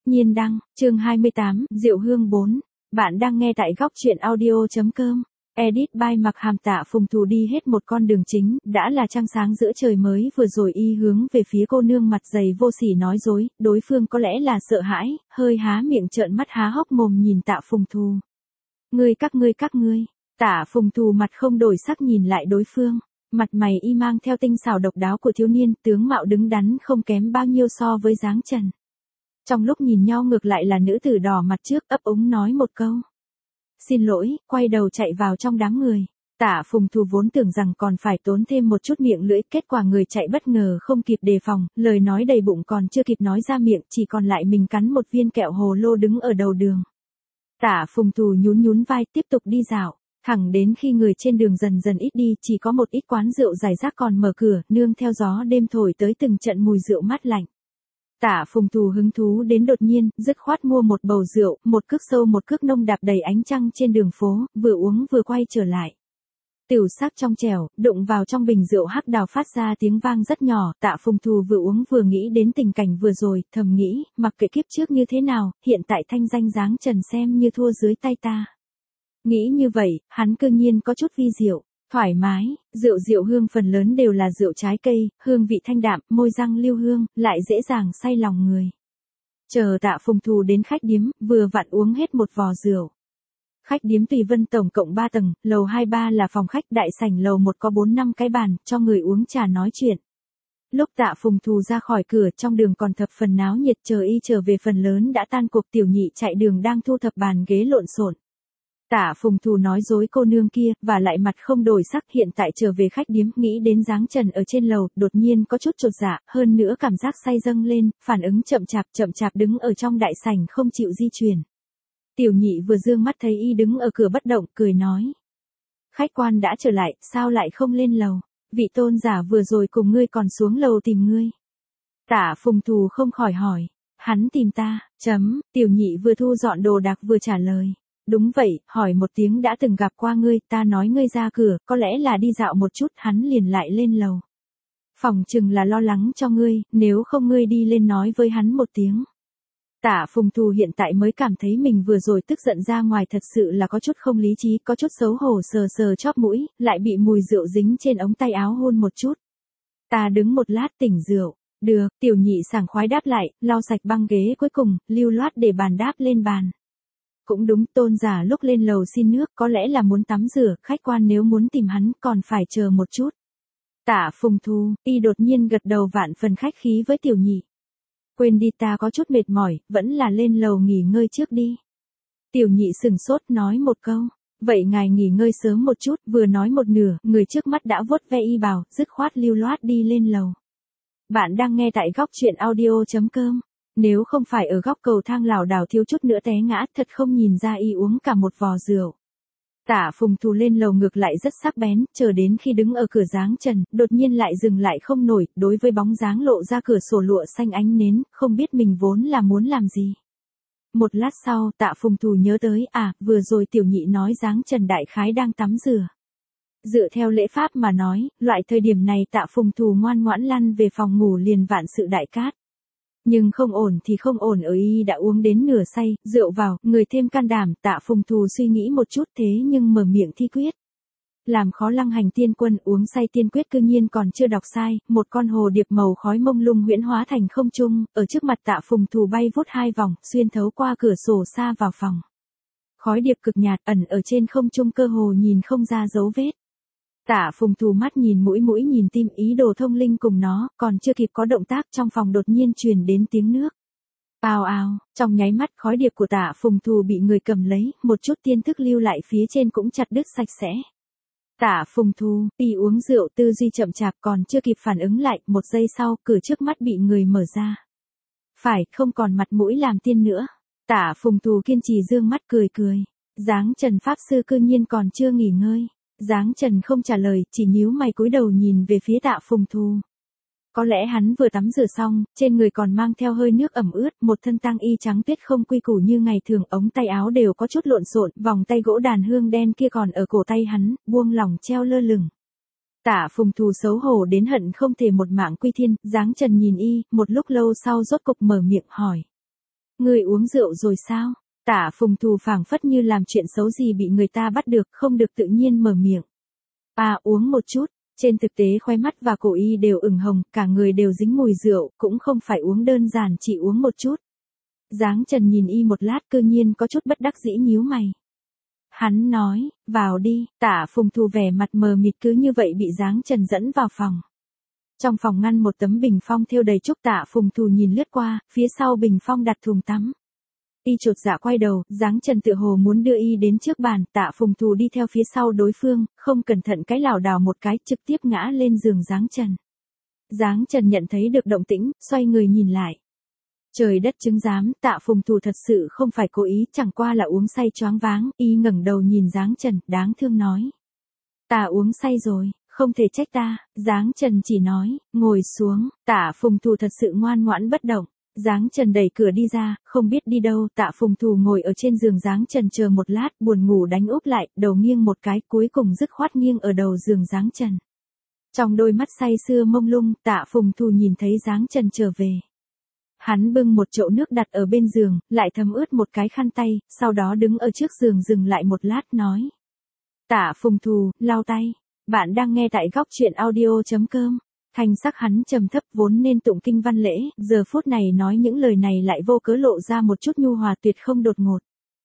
Nhiên đăng, chương 28, Diệu Hương 4. Bạn đang nghe tại góc truyện audio.com. Edit by Mặc Hàm. Tạ Phùng Thù đi hết một con đường chính, đã là trăng sáng giữa trời mới vừa rồi y hướng về phía cô nương mặt dày vô sỉ nói dối, đối phương có lẽ là sợ hãi, hơi há miệng trợn mắt há hốc mồm nhìn Tạ Phùng Thù. Các ngươi. Tạ Phùng Thù mặt không đổi sắc nhìn lại đối phương. Mặt mày y mang theo tinh xảo độc đáo của thiếu niên, tướng mạo đứng đắn không kém bao nhiêu so với dáng trần. Trong lúc nhìn nhau ngược lại là nữ tử đỏ mặt trước, ấp úng nói một câu. Xin lỗi, quay đầu chạy vào trong đám người. Tạ Phùng Thù vốn tưởng rằng còn phải tốn thêm một chút miệng lưỡi, kết quả người chạy bất ngờ không kịp đề phòng, lời nói đầy bụng còn chưa kịp nói ra miệng, chỉ còn lại mình cắn một viên kẹo hồ lô đứng ở đầu đường. Tạ Phùng Thù nhún vai tiếp tục đi dạo. Thẳng đến khi người trên đường dần dần ít đi, chỉ có một ít quán rượu rải rác còn mở cửa, nương theo gió đêm thổi tới từng trận mùi rượu mát lạnh. Tạ Phùng Thù hứng thú đến đột nhiên, dứt khoát mua một bầu rượu, một cước sâu một cước nông đạp đầy ánh trăng trên đường phố, vừa uống vừa quay trở lại. Tiểu sắc trong trẻo, đụng vào trong bình rượu hắc đào phát ra tiếng vang rất nhỏ, Tạ Phùng Thù vừa uống vừa nghĩ đến tình cảnh vừa rồi, thầm nghĩ, mặc kệ kiếp trước như thế nào, hiện tại thanh danh dáng trần xem như thua dưới tay ta. Nghĩ như vậy, hắn cương nhiên có chút vi diệu, thoải mái, rượu hương phần lớn đều là rượu trái cây, hương vị thanh đạm, môi răng lưu hương, lại dễ dàng say lòng người. Chờ Tạ Phùng Thù đến khách điếm, vừa vặn uống hết một vò rượu. Khách điếm Tùy Vân tổng cộng 3 tầng, lầu 2-3 là phòng khách, đại sảnh lầu 1 có 4-5 cái bàn, cho người uống trà nói chuyện. Lúc Tạ Phùng Thù ra khỏi cửa, trong đường còn thập phần náo nhiệt, chờ y trở về phần lớn đã tan cuộc, tiểu nhị chạy đường đang thu thập bàn ghế lộn xộn. Tạ Phùng Thù nói dối cô nương kia, và lại mặt không đổi sắc, hiện tại trở về khách điếm, nghĩ đến dáng trần ở trên lầu, đột nhiên có chút chột dạ, hơn nữa cảm giác say dâng lên, phản ứng chậm chạp đứng ở trong đại sảnh không chịu di chuyển. Tiểu nhị vừa dương mắt thấy y đứng ở cửa bất động, cười nói. Khách quan đã trở lại, sao lại không lên lầu? Vị tôn giả vừa rồi cùng ngươi còn xuống lầu tìm ngươi. Tạ Phùng Thù không khỏi hỏi. Hắn tìm ta, tiểu nhị vừa thu dọn đồ đạc vừa trả lời. Đúng vậy, hỏi một tiếng đã từng gặp qua ngươi, ta nói ngươi ra cửa, có lẽ là đi dạo một chút, hắn liền lại lên lầu. Phòng chừng là lo lắng cho ngươi, nếu không ngươi đi lên nói với hắn một tiếng. Tạ Phùng Thù hiện tại mới cảm thấy mình vừa rồi tức giận ra ngoài thật sự là có chút không lý trí, có chút xấu hổ, sờ chóp mũi, lại bị mùi rượu dính trên ống tay áo hôn một chút. Ta đứng một lát tỉnh rượu. Được, tiểu nhị sảng khoái đáp lại, lau sạch băng ghế cuối cùng, lưu loát để bàn đáp lên bàn. Cũng đúng, tôn giả lúc lên lầu xin nước, có lẽ là muốn tắm rửa, khách quan nếu muốn tìm hắn, còn phải chờ một chút. Tạ Phùng Thù, y đột nhiên gật đầu vạn phần khách khí với tiểu nhị. Quên đi, ta có chút mệt mỏi, vẫn là lên lầu nghỉ ngơi trước đi. Tiểu nhị sừng sốt nói một câu. Vậy ngài nghỉ ngơi sớm một chút, vừa nói một nửa, người trước mắt đã vuốt ve y bào, dứt khoát lưu loát đi lên lầu. Bạn đang nghe tại góc truyện audio.com. Nếu không phải ở góc cầu thang lảo đảo thiếu chút nữa té ngã, thật không nhìn ra y uống cả một vò rượu. Tạ Phùng Thù lên lầu ngược lại rất sắc bén, chờ đến khi đứng ở cửa dáng trần, đột nhiên lại dừng lại không nổi, đối với bóng dáng lộ ra cửa sổ lụa xanh ánh nến, không biết mình vốn là muốn làm gì. Một lát sau, Tạ Phùng Thù nhớ tới, vừa rồi tiểu nhị nói dáng trần đại khái đang tắm rửa. Dựa theo lễ pháp mà nói, loại thời điểm này Tạ Phùng Thù ngoan ngoãn lăn về phòng ngủ liền vạn sự đại cát. Nhưng không ổn thì không ổn ở y đã uống đến nửa say, rượu vào, người thêm can đảm, Tạ Phùng Thù suy nghĩ một chút thế nhưng mở miệng thi quyết. Làm khó Lăng Hành tiên quân uống say tiên quyết cư nhiên còn chưa đọc sai, một con hồ điệp màu khói mông lung huyễn hóa thành không trung, ở trước mặt Tạ Phùng Thù bay vút 2 vòng, xuyên thấu qua cửa sổ xa vào phòng. Khói điệp cực nhạt ẩn ở trên không trung cơ hồ nhìn không ra dấu vết. Tạ Phùng Thù mắt nhìn mũi nhìn tim, ý đồ thông linh cùng nó, còn chưa kịp có động tác trong phòng đột nhiên truyền đến tiếng nước. Ào ào, trong nháy mắt khói điệp của Tạ Phùng Thù bị người cầm lấy, một chút tiên thức lưu lại phía trên cũng chặt đứt sạch sẽ. Tạ Phùng Thù, y uống rượu tư duy chậm chạp còn chưa kịp phản ứng lại, một giây sau, cửa trước mắt bị người mở ra. Phải, không còn mặt mũi làm tiên nữa. Tạ Phùng Thù kiên trì dương mắt cười. Dáng Trần Pháp Sư cư nhiên còn chưa nghỉ ngơi. Dáng Trần không trả lời, chỉ nhíu mày cúi đầu nhìn về phía Tạ Phùng Thù. Có lẽ hắn vừa tắm rửa xong, trên người còn mang theo hơi nước ẩm ướt, một thân tang y trắng tuyết không quy củ như ngày thường, ống tay áo đều có chút lộn xộn, vòng tay gỗ đàn hương đen kia còn ở cổ tay hắn, buông lỏng treo lơ lửng. Tạ Phùng Thù xấu hổ đến hận không thể một mạng quy thiên, Dáng Trần nhìn y, một lúc lâu sau rốt cục mở miệng hỏi. Ngươi uống rượu rồi sao? Tạ Phùng Thù phảng phất như làm chuyện xấu gì bị người ta bắt được, không được tự nhiên mở miệng. À, uống một chút. Trên thực tế khóe mắt và cổ y đều ửng hồng, cả người đều dính mùi rượu, cũng không phải uống đơn giản chỉ uống một chút. Giáng Trần nhìn y một lát cư nhiên có chút bất đắc dĩ nhíu mày. Hắn nói, vào đi. Tạ Phùng Thù vẻ mặt mờ mịt cứ như vậy bị Giáng Trần dẫn vào phòng. Trong phòng ngăn một tấm bình phong thêu đầy trúc. Tạ Phùng Thù nhìn lướt qua, phía sau bình phong đặt thùng tắm. Y chột dạ quay đầu, Giáng Trần tựa hồ muốn đưa y đến trước bàn. Tạ Phùng Thù đi theo phía sau đối phương, không cẩn thận cái lảo đảo một cái, trực tiếp ngã lên giường Giáng Trần. Giáng Trần nhận thấy được động tĩnh, xoay người nhìn lại. Trời đất chứng giám, Tạ Phùng Thù thật sự không phải cố ý, chẳng qua là uống say choáng váng. Y ngẩng đầu nhìn Giáng Trần, đáng thương nói. Ta uống say rồi, không thể trách ta. Giáng Trần chỉ nói, ngồi xuống. Tạ Phùng Thù thật sự ngoan ngoãn bất động. Giáng Trần đẩy cửa đi ra, không biết đi đâu. Tạ Phùng Thù ngồi ở trên giường Giáng Trần chờ một lát, buồn ngủ đánh úp lại, đầu nghiêng một cái, cuối cùng dứt khoát nghiêng ở đầu giường Giáng Trần. Trong đôi mắt say sưa mông lung, Tạ Phùng Thù nhìn thấy Giáng Trần trở về. Hắn bưng một chậu nước đặt ở bên giường, lại thấm ướt một cái khăn tay, sau đó đứng ở trước giường dừng lại một lát nói. Tạ Phùng Thù, lau tay. Bạn đang nghe tại góc truyện audio.com. Thanh sắc hắn trầm thấp vốn nên tụng kinh văn lễ, giờ phút này nói những lời này lại vô cớ lộ ra một chút nhu hòa tuyệt không đột ngột.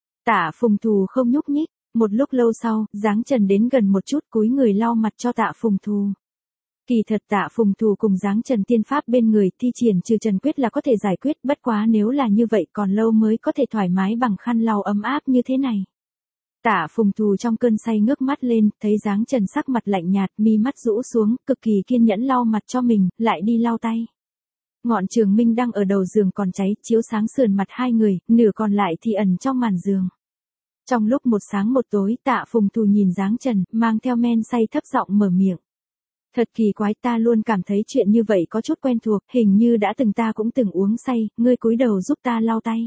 Tạ Phùng Thù không nhúc nhích, một lúc lâu sau, Giáng Trần đến gần một chút cúi người lau mặt cho Tạ Phùng Thù. Kỳ thật Tạ Phùng Thù cùng Giáng Trần tiên pháp bên người thi triển trừ trần quyết là có thể giải quyết, bất quá nếu là như vậy còn lâu mới có thể thoải mái bằng khăn lau ấm áp như thế này. Tạ Phùng Thù trong cơn say ngước mắt lên, thấy Giáng Trần sắc mặt lạnh nhạt, mi mắt rũ xuống, cực kỳ kiên nhẫn lau mặt cho mình, lại đi lau tay. Ngọn trường minh đang ở đầu giường còn cháy, chiếu sáng sườn mặt hai người, nửa còn lại thì ẩn trong màn giường. Trong lúc một sáng một tối, Tạ Phùng Thù nhìn Giáng Trần, mang theo men say thấp giọng mở miệng. Thật kỳ quái, ta luôn cảm thấy chuyện như vậy có chút quen thuộc, hình như đã từng ta cũng từng uống say, ngươi cúi đầu giúp ta lau tay.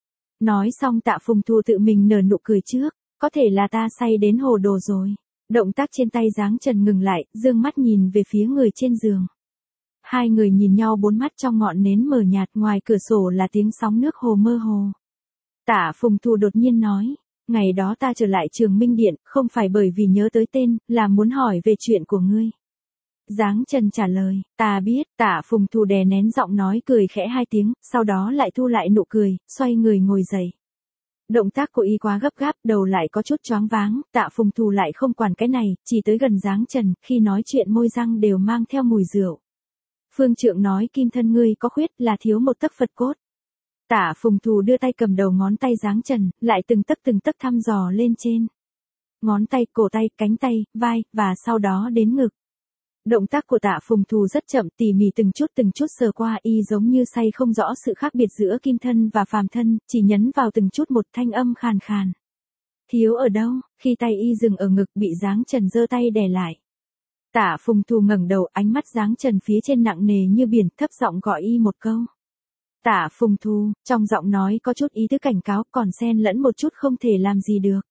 Nói xong Tạ Phùng Thù tự mình nở nụ cười trước. Có thể là ta say đến hồ đồ rồi. Động tác trên tay Giáng Trần ngừng lại, dương mắt nhìn về phía người trên giường. Hai người nhìn nhau bốn mắt trong ngọn nến mờ nhạt, ngoài cửa sổ là tiếng sóng nước hồ mơ hồ. Tạ Phùng Thù đột nhiên nói, ngày đó ta trở lại Trường Minh Điện, không phải bởi vì nhớ tới tên, là muốn hỏi về chuyện của ngươi. Giáng Trần trả lời, ta biết. Tạ Phùng Thù đè nén giọng nói cười khẽ hai tiếng, sau đó lại thu lại nụ cười, xoay người ngồi dậy. Động tác của y quá gấp gáp, đầu lại có chút choáng váng, Tạ Phùng Thù lại không quản cái này, chỉ tới gần Giáng Trần, khi nói chuyện môi răng đều mang theo mùi rượu. Phương trượng nói kim thân ngươi có khuyết, là thiếu một tấc Phật cốt. Tạ Phùng Thù đưa tay cầm đầu ngón tay Giáng Trần, lại từng tấc thăm dò lên trên. Ngón tay, cổ tay, cánh tay, vai, và sau đó đến ngực. Động tác của Tạ Phùng Thù rất chậm, tỉ mỉ từng chút sờ qua, y giống như say không rõ sự khác biệt giữa kim thân và phàm thân, chỉ nhấn vào từng chút một, thanh âm khàn khàn. Thiếu ở đâu? Khi tay y dừng ở ngực bị Giáng Trần giơ tay đè lại. Tạ Phùng Thù ngẩng đầu, ánh mắt Giáng Trần phía trên nặng nề như biển, thấp giọng gọi y một câu. Tạ Phùng Thù, trong giọng nói có chút ý tứ cảnh cáo, còn xen lẫn một chút không thể làm gì được.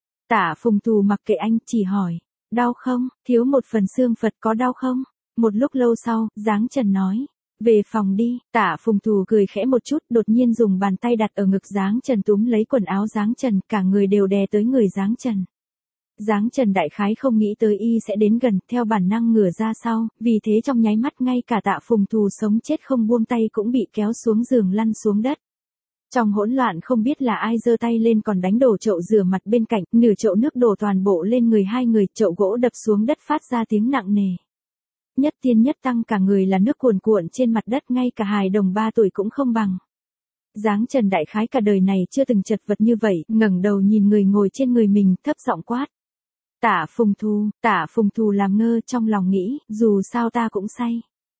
Tạ Phùng Thù mặc kệ anh, chỉ hỏi. Đau không? Thiếu một phần xương Phật có đau không? Một lúc lâu sau, Giáng Trần nói. Về phòng đi. Tạ Phùng Thù cười khẽ một chút, đột nhiên dùng bàn tay đặt ở ngực Giáng Trần túm lấy quần áo Giáng Trần, cả người đều đè tới người Giáng Trần. Giáng Trần đại khái không nghĩ tới y sẽ đến gần, theo bản năng ngửa ra sau, vì thế trong nháy mắt ngay cả Tạ Phùng Thù sống chết không buông tay cũng bị kéo xuống giường lăn xuống đất. Trong hỗn loạn không biết là ai giơ tay lên còn đánh đổ chậu rửa mặt bên cạnh, nửa chậu nước đổ toàn bộ lên người hai người, chậu gỗ đập xuống đất phát ra tiếng nặng nề. Nhất tiên nhất tăng cả người là nước cuồn cuộn trên mặt đất, ngay cả hài đồng 3 tuổi cũng không bằng. Giáng Trần đại khái cả đời này chưa từng chật vật như vậy, ngẩng đầu nhìn người ngồi trên người mình, thấp giọng quát. Tạ Phùng Thù làm ngơ, trong lòng nghĩ, dù sao ta cũng say.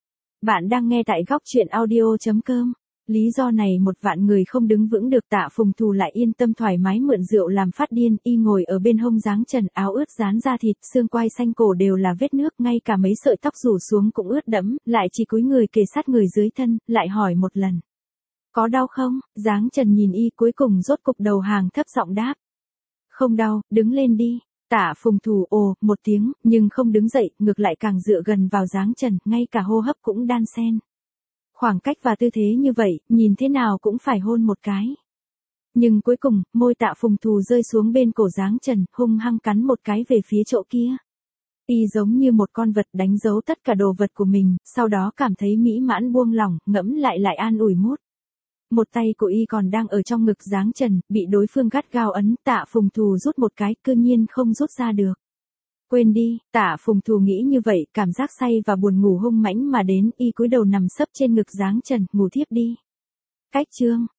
Bạn đang nghe tại góc truyện audio.com. Lý do này một vạn người không đứng vững được. Tạ Phùng Thù lại yên tâm thoải mái mượn rượu làm phát điên, y ngồi ở bên hông Giáng Trần, áo ướt dán da thịt, xương quai xanh cổ đều là vết nước, ngay cả mấy sợi tóc rủ xuống cũng ướt đẫm, lại chỉ cúi người kề sát người dưới thân, lại hỏi một lần. Có đau không? Giáng Trần nhìn y cuối cùng rốt cục đầu hàng, thấp giọng đáp. Không đau, đứng lên đi. Tạ Phùng Thù ồ một tiếng, nhưng không đứng dậy, ngược lại càng dựa gần vào Giáng Trần, ngay cả hô hấp cũng đan xen. Khoảng cách và tư thế như vậy, nhìn thế nào cũng phải hôn một cái. Nhưng cuối cùng, môi Tạ Phùng Thù rơi xuống bên cổ Giáng Trần, hung hăng cắn một cái về phía chỗ kia. Y giống như một con vật đánh dấu tất cả đồ vật của mình, sau đó cảm thấy mỹ mãn buông lỏng, ngẫm lại an ủi mút. Một tay của Y còn đang ở trong ngực Giáng Trần, bị đối phương gắt gao ấn, Tạ Phùng Thù rút một cái, cư nhiên không rút ra được. Quên đi, Tạ Phùng Thù nghĩ như vậy, cảm giác say và buồn ngủ hung mãnh mà đến, Y cúi đầu nằm sấp trên ngực Giáng Trần, ngủ thiếp đi. Cách chương